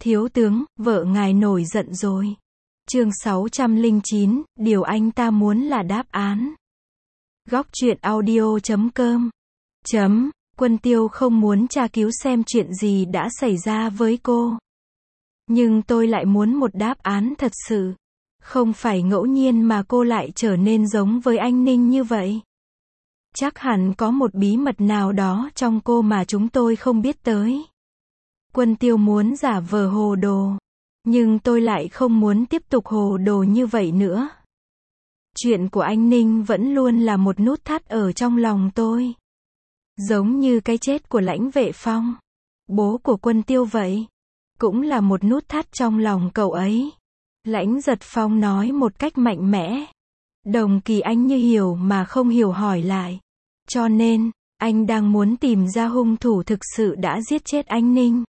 Thiếu tướng, vợ ngài nổi giận rồi. Chương 609, điều anh ta muốn là đáp án. Góc truyện audio.com. Quân Tiêu không muốn tra cứu xem chuyện gì đã xảy ra với cô. Nhưng tôi lại muốn một đáp án thật sự. Không phải ngẫu nhiên mà cô lại trở nên giống với anh Ninh như vậy. Chắc hẳn có một bí mật nào đó trong cô mà chúng tôi không biết tới. Quân Tiêu muốn giả vờ hồ đồ. Nhưng tôi lại không muốn tiếp tục hồ đồ như vậy nữa. Chuyện của anh Ninh vẫn luôn là một nút thắt ở trong lòng tôi. Giống như cái chết của Lãnh Vệ Phong, bố của Quân Tiêu vậy. Cũng là một nút thắt trong lòng cậu ấy. Lãnh Giật Phong nói một cách mạnh mẽ. Đồng Kỳ Anh như hiểu mà không hiểu hỏi lại. Cho nên, anh đang muốn tìm ra hung thủ thực sự đã giết chết anh Ninh.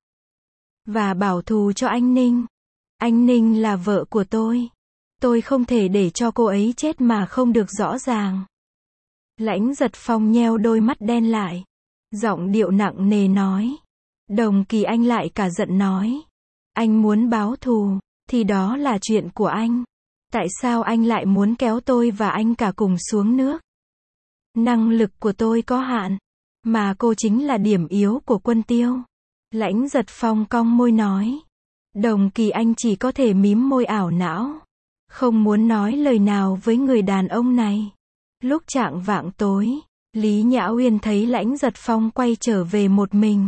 Và bảo thù cho anh Ninh. Anh Ninh là vợ của tôi. Tôi không thể để cho cô ấy chết mà không được rõ ràng. Lãnh Giật Phong nheo đôi mắt đen lại. Giọng điệu nặng nề nói. Đồng Kỳ Anh lại cả giận nói. Anh muốn báo thù, thì đó là chuyện của anh. Tại sao anh lại muốn kéo tôi và anh cả cùng xuống nước? Năng lực của tôi có hạn. Mà cô chính là điểm yếu của Quân Tiêu. Lãnh Giật Phong cong môi nói. Đồng Kỳ Anh chỉ có thể mím môi ảo não. Không muốn nói lời nào với người đàn ông này. Lúc chạng vạng tối, Lý Nhã Uyên thấy Lãnh Giật Phong quay trở về một mình.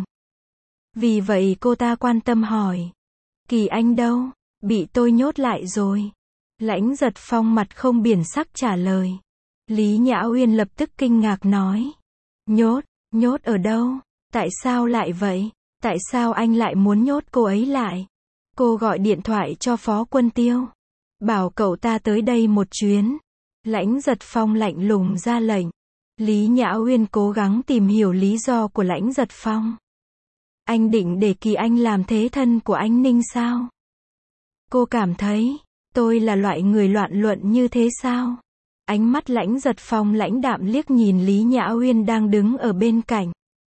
Vì vậy cô ta quan tâm hỏi. Kỳ Anh đâu? Bị tôi nhốt lại rồi. Lãnh Giật Phong mặt không biển sắc trả lời. Lý Nhã Uyên lập tức kinh ngạc nói. Nhốt ở đâu? Tại sao lại vậy? Tại sao anh lại muốn nhốt cô ấy lại? Cô gọi điện thoại cho Phó Quân Tiêu. Bảo cậu ta tới đây một chuyến. Lãnh Giật Phong lạnh lùng ra lệnh. Lý Nhã Uyên cố gắng tìm hiểu lý do của Lãnh Giật Phong. Anh định để Kỳ Anh làm thế thân của anh Ninh sao? Cô cảm thấy, tôi là loại người loạn luận như thế sao? Ánh mắt Lãnh Giật Phong lãnh đạm liếc nhìn Lý Nhã Uyên đang đứng ở bên cạnh.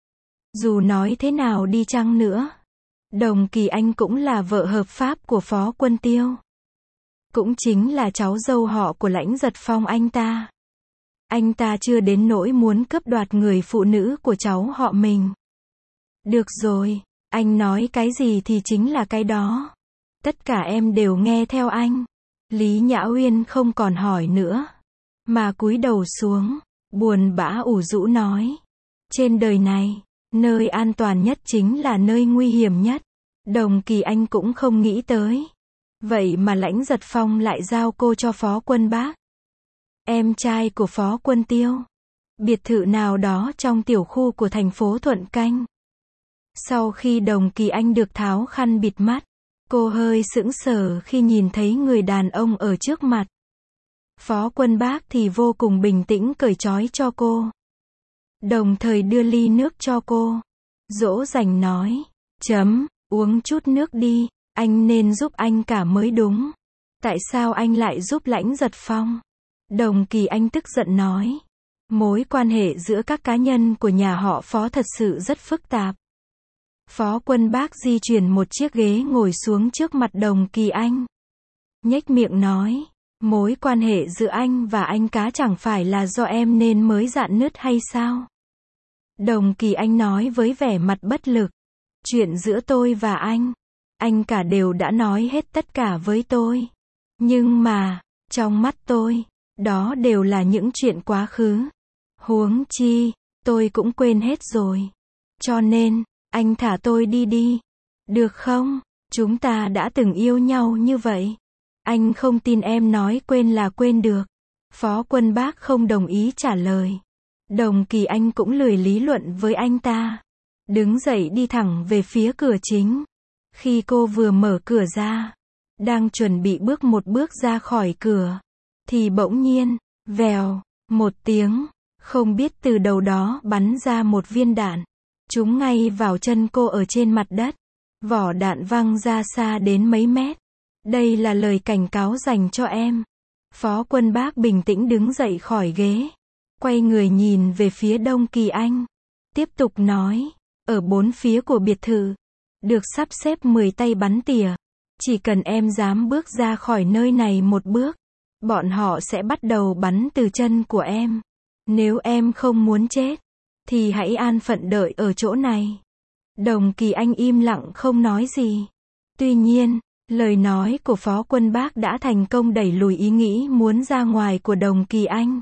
Dù nói thế nào đi chăng nữa, Đồng Kỳ Anh cũng là vợ hợp pháp của Phó Quân Tiêu. Cũng chính là cháu dâu họ của Lãnh Giật Phong anh ta. Anh ta chưa đến nỗi muốn cướp đoạt người phụ nữ của cháu họ mình. Được rồi, anh nói cái gì thì chính là cái đó. Tất cả em đều nghe theo anh. Lý Nhã Uyên không còn hỏi nữa, mà cúi đầu xuống, buồn bã ủ rũ nói. Trên đời này, nơi an toàn nhất chính là nơi nguy hiểm nhất. Đồng Kỳ Anh cũng không nghĩ tới. Vậy mà Lãnh Giật Phong lại giao cô cho Phó Quân Bác, em trai của Phó Quân Tiêu. Biệt thự nào đó trong tiểu khu của thành phố Thuận Canh. Sau khi Đồng Kỳ Anh được tháo khăn bịt mắt, cô hơi sững sờ khi nhìn thấy người đàn ông ở trước mặt. Phó Quân Bác thì vô cùng bình tĩnh cởi trói cho cô. Đồng thời đưa ly nước cho cô. Dỗ dành nói. Uống chút nước đi, anh nên giúp anh cả mới đúng. Tại sao anh lại giúp Lãnh Giật Phong? Đồng Kỳ Anh tức giận nói. Mối quan hệ giữa các cá nhân của nhà họ Phó thật sự rất phức tạp. Phó Quân Bác di chuyển một chiếc ghế ngồi xuống trước mặt Đồng Kỳ Anh. Nhếch miệng nói. Mối quan hệ giữa anh và anh cá chẳng phải là do em nên mới rạn nứt hay sao? Đồng Kỳ Anh nói với vẻ mặt bất lực. Chuyện giữa tôi và anh cả đều đã nói hết tất cả với tôi. Nhưng mà, trong mắt tôi, đó đều là những chuyện quá khứ. Huống chi, tôi cũng quên hết rồi. Cho nên, anh thả tôi đi. Được không? Chúng ta đã từng yêu nhau như vậy. Anh không tin em nói quên là quên được. Phó Quân Bác không đồng ý trả lời. Đồng Kỳ Anh cũng lười lý luận với anh ta. Đứng dậy đi thẳng về phía cửa chính. Khi cô vừa mở cửa ra, đang chuẩn bị bước một bước ra khỏi cửa, thì bỗng nhiên, vèo, một tiếng, không biết từ đâu đó bắn ra một viên đạn. Trúng ngay vào chân cô ở trên mặt đất. Vỏ đạn văng ra xa đến mấy mét. Đây là lời cảnh cáo dành cho em. Phó Quân Bác bình tĩnh đứng dậy khỏi ghế. Quay người nhìn về phía Đồng Kỳ Anh. Tiếp tục nói. Ở bốn phía của biệt thự, được sắp xếp 10 tay bắn tỉa. Chỉ cần em dám bước ra khỏi nơi này một bước, bọn họ sẽ bắt đầu bắn từ chân của em. Nếu em không muốn chết, thì hãy an phận đợi ở chỗ này. Đồng Kỳ Anh im lặng không nói gì. Tuy nhiên, lời nói của Phó Quân Bác đã thành công đẩy lùi ý nghĩ muốn ra ngoài của Đồng Kỳ Anh.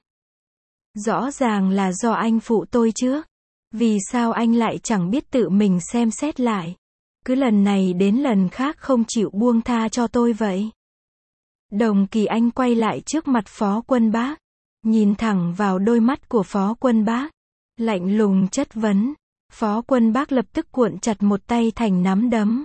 Rõ ràng là do anh phụ tôi trước. Vì sao anh lại chẳng biết tự mình xem xét lại? Cứ lần này đến lần khác không chịu buông tha cho tôi vậy. Đồng Kỳ Anh quay lại trước mặt Phó Quân Bác, nhìn thẳng vào đôi mắt của Phó Quân Bác, lạnh lùng chất vấn. Phó Quân Bác lập tức cuộn chặt một tay thành nắm đấm.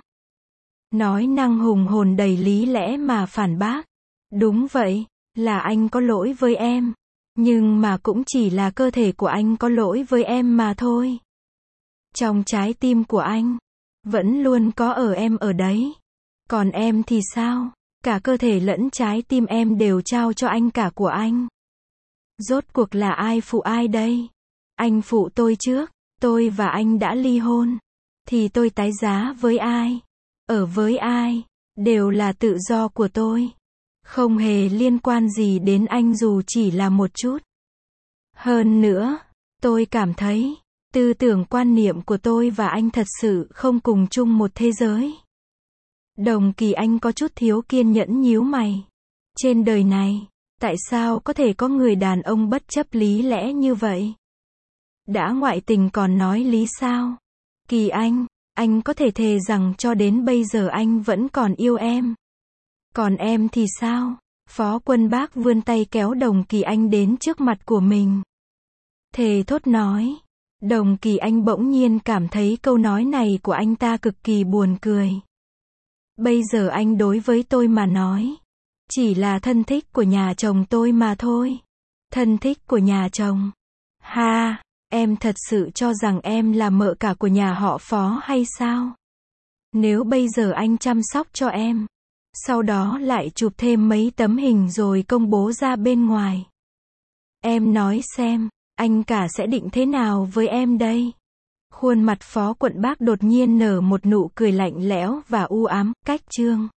Nói năng hùng hồn đầy lý lẽ mà phản bác. Đúng vậy, là anh có lỗi với em. Nhưng mà cũng chỉ là cơ thể của anh có lỗi với em mà thôi. Trong trái tim của anh, vẫn luôn có em ở đấy. Còn em thì sao? Cả cơ thể lẫn trái tim em đều trao cho anh cả của anh. Rốt cuộc là ai phụ ai đây? Anh phụ tôi trước, tôi và anh đã ly hôn. Thì tôi tái giá với ai? Ở với ai? Đều là tự do của tôi. Không hề liên quan gì đến anh dù chỉ là một chút. Hơn nữa, tôi cảm thấy, tư tưởng quan niệm của tôi và anh thật sự không cùng chung một thế giới. Đồng Kỳ Anh có chút thiếu kiên nhẫn nhíu mày. Trên đời này, tại sao có thể có người đàn ông bất chấp lý lẽ như vậy? Đã ngoại tình còn nói lý sao? Kỳ anh có thể thề rằng cho đến bây giờ anh vẫn còn yêu em. Còn em thì sao? Phó Quân Bác vươn tay kéo Đồng Kỳ Anh đến trước mặt của mình. Thề thốt nói. Đồng Kỳ Anh bỗng nhiên cảm thấy câu nói này của anh ta cực kỳ buồn cười. Bây giờ anh đối với tôi mà nói, chỉ là thân thích của nhà chồng tôi mà thôi. Thân thích của nhà chồng? Ha, em thật sự cho rằng em là mợ cả của nhà họ Phó hay sao? Nếu bây giờ anh chăm sóc cho em, sau đó lại chụp thêm mấy tấm hình rồi công bố ra bên ngoài, em nói xem, anh cả sẽ định thế nào với em đây? Khuôn mặt Phó Quận Bác đột nhiên nở một nụ cười lạnh lẽo và u ám, cách chương.